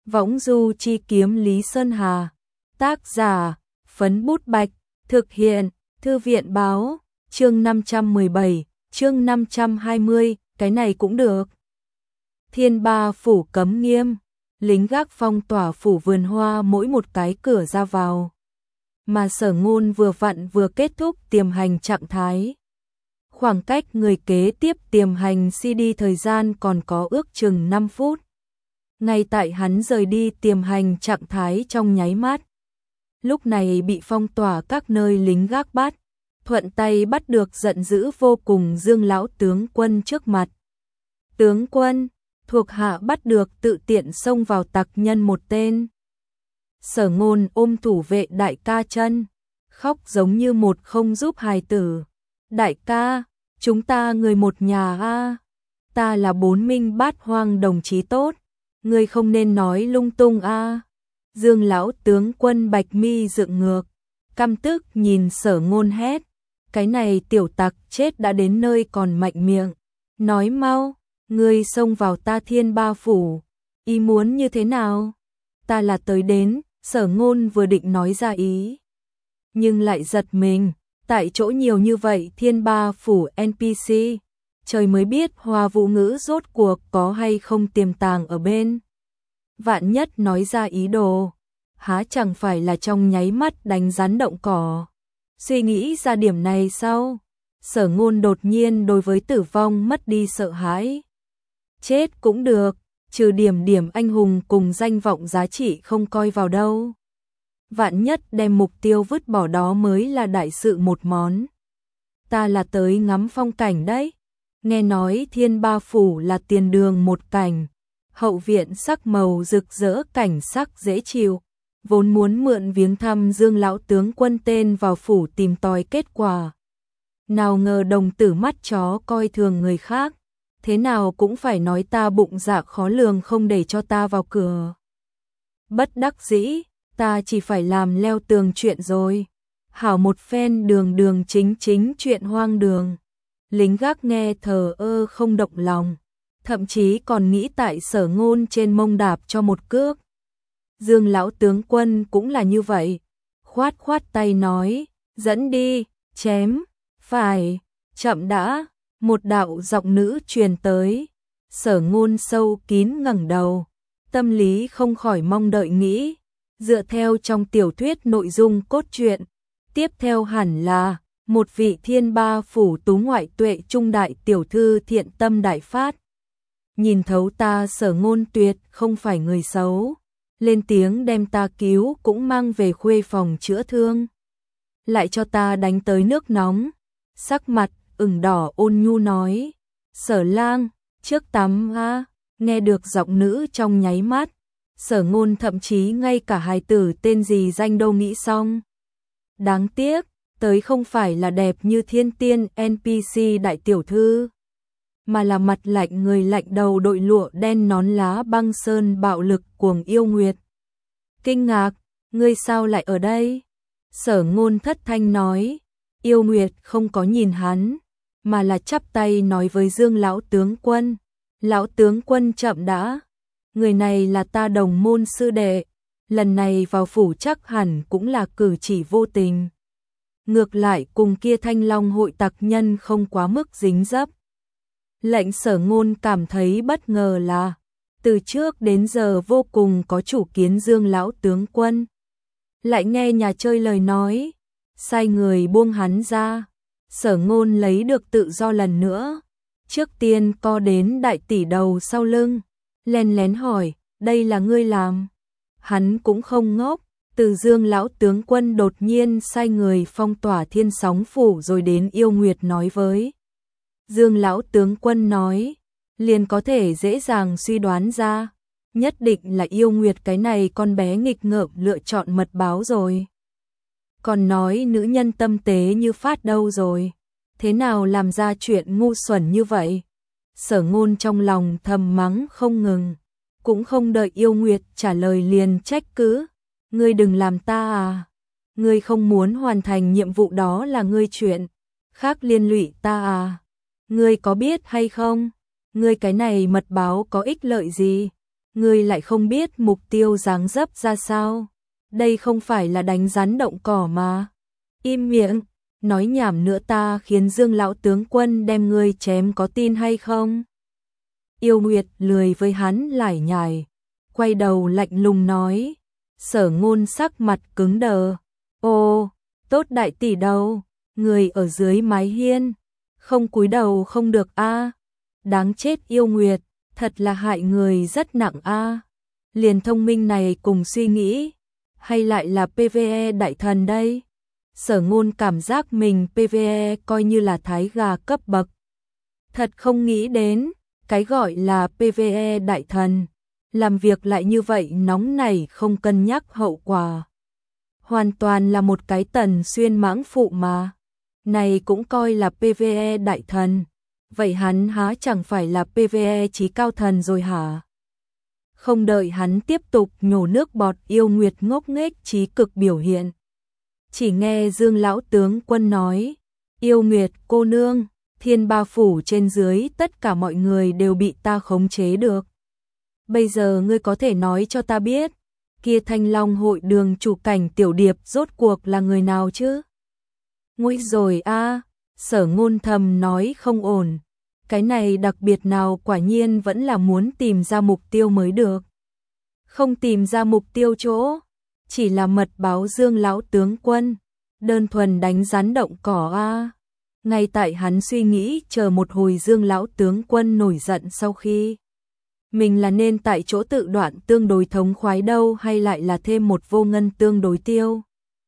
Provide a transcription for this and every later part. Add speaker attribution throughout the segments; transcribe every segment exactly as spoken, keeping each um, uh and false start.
Speaker 1: Võng du chi kiếm Lý Sơn Hà. Tác giả, Phấn Bút Bạch. Thực hiện, Thư viện Báo. Chương năm trăm mười bảy, chương năm trăm hai mươi, cái này cũng được. Thiên Ba phủ cấm nghiêm, lính gác phong tỏa phủ Vườn Hoa mỗi một cái cửa ra vào. Mà Sở Ngôn vừa vặn vừa kết thúc tiềm hành trạng thái. Khoảng cách người kế tiếp tiềm hành xê đê thời gian còn có ước chừng năm phút. Ngay tại hắn rời đi tiềm hành trạng thái trong nháy mắt. Lúc này bị phong tỏa các nơi lính gác bắt, thuận tay bắt được giận dữ vô cùng Dương lão tướng quân trước mặt. Tướng quân, thuộc hạ bắt được tự tiện xông vào tặc nhân một tên. Sở Ngôn ôm thủ vệ đại ca chân, khóc giống như một không giúp hài tử. Đại ca, chúng ta người một nhà a, ta là Bốn Minh Bát Hoang đồng chí tốt, ngươi không nên nói lung tung a. Dương lão tướng quân bạch mi dựng ngược, căm tức nhìn Sở Ngôn hét, cái này tiểu tặc chết đã đến nơi còn mạnh miệng, nói mau, ngươi xông vào ta Thiên Ba phủ, ý muốn như thế nào? Ta là tới đến. Sở Ngôn vừa định nói ra ý, nhưng lại giật mình, tại chỗ nhiều như vậy Thiên Ba phủ en pê xê, trời mới biết Hoa Vũ Ngữ rốt cuộc có hay không tiềm tàng ở bên. Vạn nhất nói ra ý đồ, há chẳng phải là trong nháy mắt đánh rắn động cỏ. Suy nghĩ ra điểm này sau, Sở Ngôn đột nhiên đối với tử vong mất đi sợ hãi. Chết cũng được, trừ điểm điểm anh hùng cùng danh vọng giá trị không coi vào đâu. Vạn nhất đem mục tiêu vứt bỏ đó mới là đại sự một món. Ta là tới ngắm phong cảnh đấy. Nghe nói Thiên Ba phủ là tiền đường một cảnh, hậu viện sắc màu rực rỡ cảnh sắc dễ chịu, vốn muốn mượn viếng thăm Dương lão tướng quân tên vào phủ tìm tòi kết quả. Nào ngờ đồng tử mắt chó coi thường người khác, thế nào cũng phải nói ta bụng dạ khó lường không để cho ta vào cửa. Bất đắc dĩ, ta chỉ phải làm leo tường chuyện rồi. Hảo một phen đường đường chính chính chuyện hoang đường. Lính gác nghe thờ ơ không động lòng, thậm chí còn nghĩ tại Sở Ngôn trên mông đạp cho một cước. Dương lão tướng quân cũng là như vậy, khoát khoát tay nói, dẫn đi, chém, phải, chậm đã. Một đạo giọng nữ truyền tới, Sở Ngôn sâu kín ngẩng đầu, tâm lý không khỏi mong đợi nghĩ, dựa theo trong tiểu thuyết nội dung cốt truyện, tiếp theo hẳn là một vị Thiên Ba phủ tú ngoại tuệ trung đại tiểu thư thiện tâm đại phát. Nhìn thấu ta Sở Ngôn tuyệt không phải người xấu, lên tiếng đem ta cứu cũng mang về khuê phòng chữa thương, lại cho ta đánh tới nước nóng, sắc mặt ửng đỏ ôn nhu nói, Sở lang, trước tắm a. Nghe được giọng nữ trong nháy mắt, Sở Ngôn thậm chí ngay cả hài tử tên gì danh đâu nghĩ xong. Đáng tiếc, tới không phải là đẹp như thiên tiên en pê xê đại tiểu thư, mà là mặt lạnh người lạnh đầu đội lụa đen nón lá băng sơn bạo lực cuồng yêu Nguyệt. Kinh ngạc, ngươi sao lại ở đây? Sở Ngôn thất thanh nói, yêu Nguyệt không có nhìn hắn, mà là chắp tay nói với Dương lão tướng quân, lão tướng quân chậm đã, người này là ta đồng môn sư đệ, lần này vào phủ chắc hẳn cũng là cử chỉ vô tình. Ngược lại cùng kia Thanh Long hội tặc nhân không quá mức dính dấp. Lệnh Sở Ngôn cảm thấy bất ngờ là, từ trước đến giờ vô cùng có chủ kiến Dương lão tướng quân, lại nghe nhà chơi lời nói, sai người buông hắn ra. Sở Ngôn lấy được tự do lần nữa, trước tiên co đến đại tỷ đầu sau lưng, len lén hỏi, đây là ngươi làm? Hắn cũng không ngốc, từ Dương lão tướng quân đột nhiên sai người phong tỏa Thiên Sóng phủ rồi đến yêu Nguyệt nói với. Dương lão tướng quân nói, liền có thể dễ dàng suy đoán ra, nhất định là yêu Nguyệt cái này con bé nghịch ngợm lựa chọn mật báo rồi. Còn nói nữ nhân tâm tế như phát đâu rồi, thế nào làm ra chuyện ngu xuẩn như vậy? Sở Ngôn trong lòng thầm mắng không ngừng, cũng không đợi yêu Nguyệt trả lời liền trách cứ, ngươi đừng làm ta à, ngươi không muốn hoàn thành nhiệm vụ đó là ngươi chuyện, khác liên lụy ta à, ngươi có biết hay không, ngươi cái này mật báo có ích lợi gì, Ngươi lại không biết mục tiêu dáng dấp ra sao? Đây không phải là đánh rắn động cỏ mà. Im miệng, nói nhảm nữa ta khiến Dương lão tướng quân đem ngươi chém có tin hay không? Yêu Nguyệt lười với hắn lải nhải, quay đầu lạnh lùng nói. Sở Ngôn sắc mặt cứng đờ. Ô, tốt đại tỷ đâu, người ở dưới mái hiên, không cúi đầu không được a. Đáng chết Yêu Nguyệt, thật là hại người rất nặng a. Liền thông minh này cùng suy nghĩ, hay lại là pê vê e đại thần đây? Sở Ngôn cảm giác mình pê vê e coi như là thái gà cấp bậc. Thật không nghĩ đến, cái gọi là pê vê e đại thần, làm việc lại như vậy nóng nảy không cân nhắc hậu quả. Hoàn toàn là một cái Tần Xuyên mãng phụ mà. Này cũng coi là pê vê e đại thần. Vậy hắn há chẳng phải là pê vê e chí cao thần rồi hả? Không đợi hắn tiếp tục nhổ nước bọt, Yêu Nguyệt ngốc nghếch trí cực biểu hiện. Chỉ nghe Dương lão tướng quân nói, Yêu Nguyệt cô nương, Thiên Ba phủ trên dưới tất cả mọi người đều bị ta khống chế được. Bây giờ ngươi có thể nói cho ta biết, kia Thanh Long hội đường chủ Cảnh Tiểu Điệp rốt cuộc là người nào chứ? Nguy rồi a, Sở Ngôn thầm nói không ổn. Cái này đặc biệt nào quả nhiên vẫn là muốn tìm ra mục tiêu mới được. Không tìm ra mục tiêu chỗ, chỉ là mật báo Dương lão tướng quân, đơn thuần đánh rắn động cỏ a. Ngay tại hắn suy nghĩ chờ một hồi Dương lão tướng quân nổi giận sau khi mình là nên tại chỗ tự đoạn tương đối thống khoái đâu hay lại là thêm một vô ngân tương đối tiêu.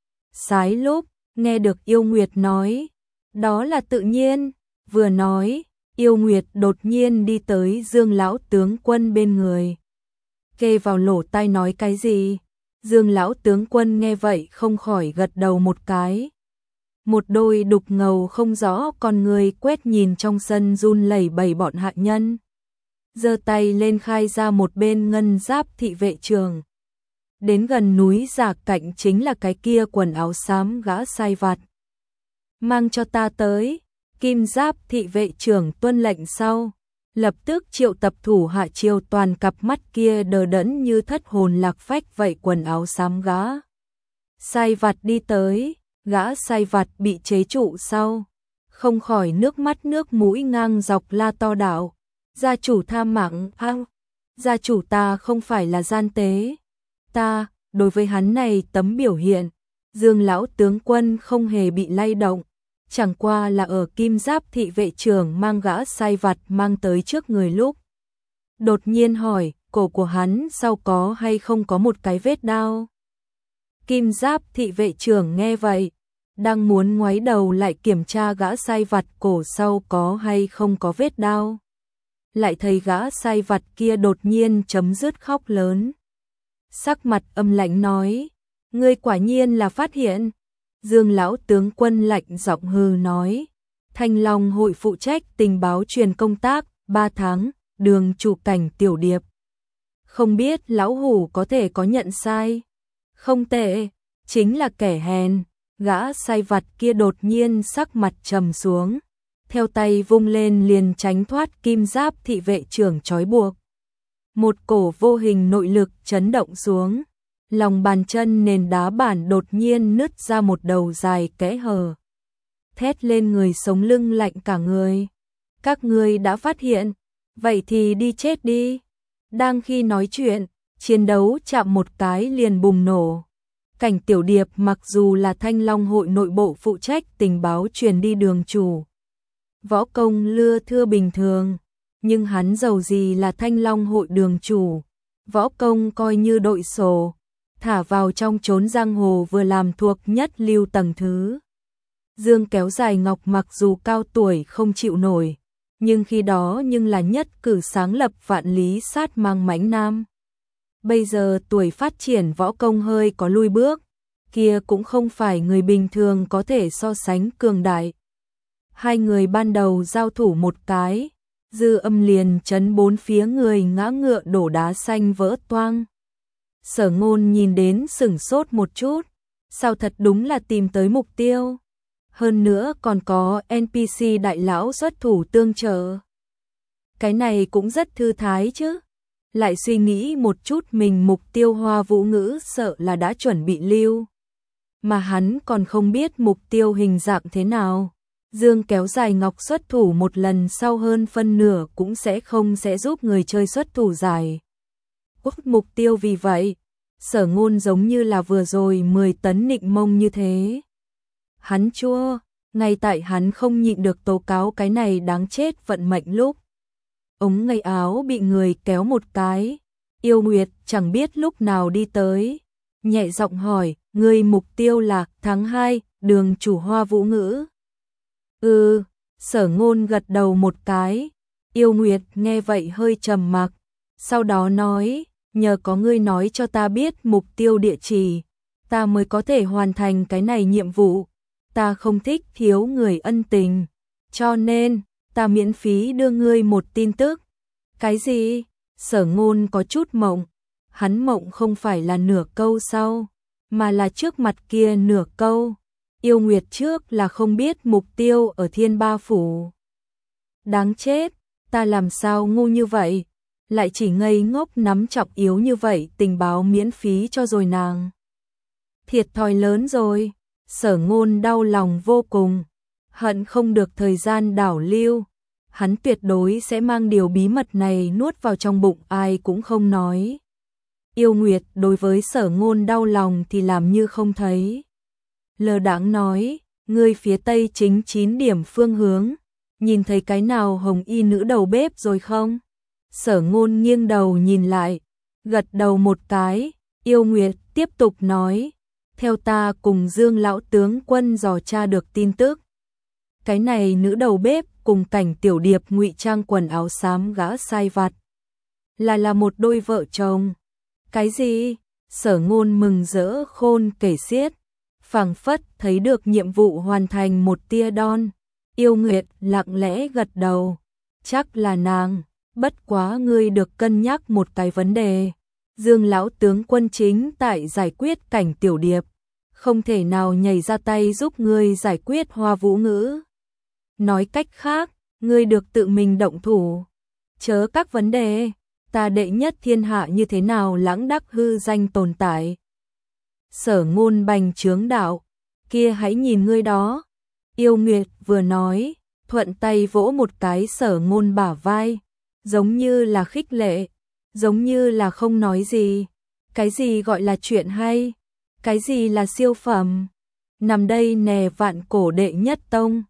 Speaker 1: Sái lúc, nghe được Yêu Nguyệt nói, đó là tự nhiên, vừa nói, Yêu Nguyệt đột nhiên đi tới Dương lão tướng quân bên người. Kê vào lỗ tai nói cái gì? Dương lão tướng quân nghe vậy không khỏi gật đầu một cái. Một đôi đục ngầu không rõ con người quét nhìn trong sân run lẩy bẩy bọn hạ nhân. Giơ tay lên khai ra một bên ngân giáp thị vệ trường. Đến gần núi Giả Cạnh chính là cái kia quần áo xám gã sai vặt. Mang cho ta tới, kim giáp thị vệ trưởng tuân lệnh sau. Lập tức triệu tập thủ hạ triều toàn cặp mắt kia đờ đẫn như thất hồn lạc phách vậy quần áo xám gã sai vặt đi tới. Gã sai vặt bị chế trụ sau, không khỏi nước mắt nước mũi ngang dọc la to đạo. Gia chủ tha mạng, ao, gia chủ ta không phải là gian tế. Ta, đối với hắn này tấm biểu hiện, Dương lão tướng quân không hề bị lay động, chẳng qua là ở kim giáp thị vệ trưởng mang gã sai vặt mang tới trước người lúc. Đột nhiên hỏi, cổ của hắn sau có hay không có một cái vết đao? Kim giáp thị vệ trưởng nghe vậy, đang muốn ngoái đầu lại kiểm tra gã sai vặt cổ sau có hay không có vết đao. Lại thấy gã sai vặt kia đột nhiên chấm dứt khóc lớn. Sắc mặt âm lạnh nói, ngươi quả nhiên là phát hiện. Dương lão tướng quân lạnh giọng hừ nói, Thanh Long hội phụ trách tình báo truyền công tác, ba tháng, đường chủ Cảnh Tiểu Điệp. Không biết lão hủ có thể có nhận sai? Không tệ, chính là kẻ hèn. Gã sai vặt kia đột nhiên sắc mặt trầm xuống, theo tay vung lên liền tránh thoát kim giáp thị vệ trưởng trói buộc. Một cổ vô hình nội lực chấn động xuống, lòng bàn chân nền đá bản đột nhiên nứt ra một đầu dài kẽ hở. Thét lên người sống lưng lạnh cả người. Các ngươi đã phát hiện, vậy thì đi chết đi. Đang khi nói chuyện, chiến đấu chạm một cái liền bùng nổ. Cảnh Tiểu Điệp mặc dù là Thanh Long hội nội bộ phụ trách tình báo truyền đi đường chủ, võ công lưa thưa bình thường, nhưng hắn dầu gì là Thanh Long hội đường chủ, võ công coi như đội sổ, thả vào trong chốn giang hồ vừa làm thuộc nhất lưu tầng thứ. Dương kéo dài ngọc mặc dù cao tuổi không chịu nổi, nhưng khi đó nhưng là nhất cử sáng lập vạn lý sát mang mãnh nam. Bây giờ tuổi phát triển võ công hơi có lui bước, kia cũng không phải người bình thường có thể so sánh cường đại. Hai người ban đầu giao thủ một cái, dư âm liền chấn bốn phía người ngã ngựa đổ đá xanh vỡ toang. Sở Ngôn nhìn đến sửng sốt một chút, sao thật đúng là tìm tới mục tiêu. Hơn nữa còn có en pê xê đại lão xuất thủ tương trợ. Cái này cũng rất thư thái chứ. lại suy nghĩ một chút mình mục tiêu Hoa Vũ Ngữ sợ là đã chuẩn bị lưu. Mà hắn còn không biết mục tiêu hình dạng thế nào. Dương kéo dài ngọc xuất thủ một lần sau hơn phân nửa cũng sẽ không sẽ giúp người chơi xuất thủ dài. Quốc mục tiêu vì vậy, Sở Ngôn giống như là vừa rồi mười tấn nịnh mông như thế. Hắn chua, ngay tại hắn không nhịn được tố cáo cái này đáng chết vận mệnh lúc. Ống ngay áo bị người kéo một cái, Yêu Nguyệt chẳng biết lúc nào đi tới, nhẹ giọng hỏi, người mục tiêu là tháng hai, đường chủ Hoa Vũ Ngữ. Ừ, Sở Ngôn gật đầu một cái, Yêu Nguyệt nghe vậy hơi trầm mặc, sau đó nói, nhờ có ngươi nói cho ta biết mục tiêu địa chỉ, ta mới có thể hoàn thành cái này nhiệm vụ, ta không thích thiếu người ân tình, cho nên, ta miễn phí đưa ngươi một tin tức. Cái gì? Sở Ngôn có chút mộng, hắn mộng không phải là nửa câu sau, mà là trước mặt kia nửa câu. Yêu Nguyệt trước là không biết mục tiêu ở Thiên Ba Phủ. Đáng chết, ta làm sao ngu như vậy, lại chỉ ngây ngốc nắm trọng yếu như vậy tình báo miễn phí cho rồi nàng. Thiệt thòi lớn rồi, Sở Ngôn đau lòng vô cùng, hận không được thời gian đảo lưu. Hắn tuyệt đối sẽ mang điều bí mật này nuốt vào trong bụng ai cũng không nói. Yêu Nguyệt đối với Sở Ngôn đau lòng thì làm như không thấy. Lờ đãng nói, ngươi phía tây chính chín điểm phương hướng, nhìn thấy cái nào hồng y nữ đầu bếp rồi không? Sở Ngôn nghiêng đầu nhìn lại, gật đầu một cái, Yêu Nguyệt tiếp tục nói, theo ta cùng Dương lão tướng quân dò tra được tin tức. Cái này nữ đầu bếp cùng Cảnh Tiểu Điệp ngụy trang quần áo xám gã sai vặt, là là một đôi vợ chồng. Cái gì? Sở Ngôn mừng rỡ khôn kể xiết, phảng phất thấy được nhiệm vụ hoàn thành một tia đon. Yêu Nguyệt lặng lẽ gật đầu, chắc là nàng, bất quá ngươi được cân nhắc một cái vấn đề. Dương lão tướng quân chính tại giải quyết Cảnh Tiểu Điệp, không thể nào nhảy ra tay giúp ngươi giải quyết Hoa Vũ Ngữ. Nói cách khác, ngươi được tự mình động thủ. Chớ các vấn đề, ta đệ nhất thiên hạ như thế nào lãng đắc hư danh tồn tại. Sở Ngôn bành trướng đạo, kia hãy nhìn ngươi đó. Yêu Nguyệt vừa nói, thuận tay vỗ một cái Sở Ngôn bả vai, giống như là khích lệ, giống như là không nói gì. Cái gì gọi là chuyện hay? Cái gì là siêu phẩm? Nằm đây nè vạn cổ đệ nhất tông.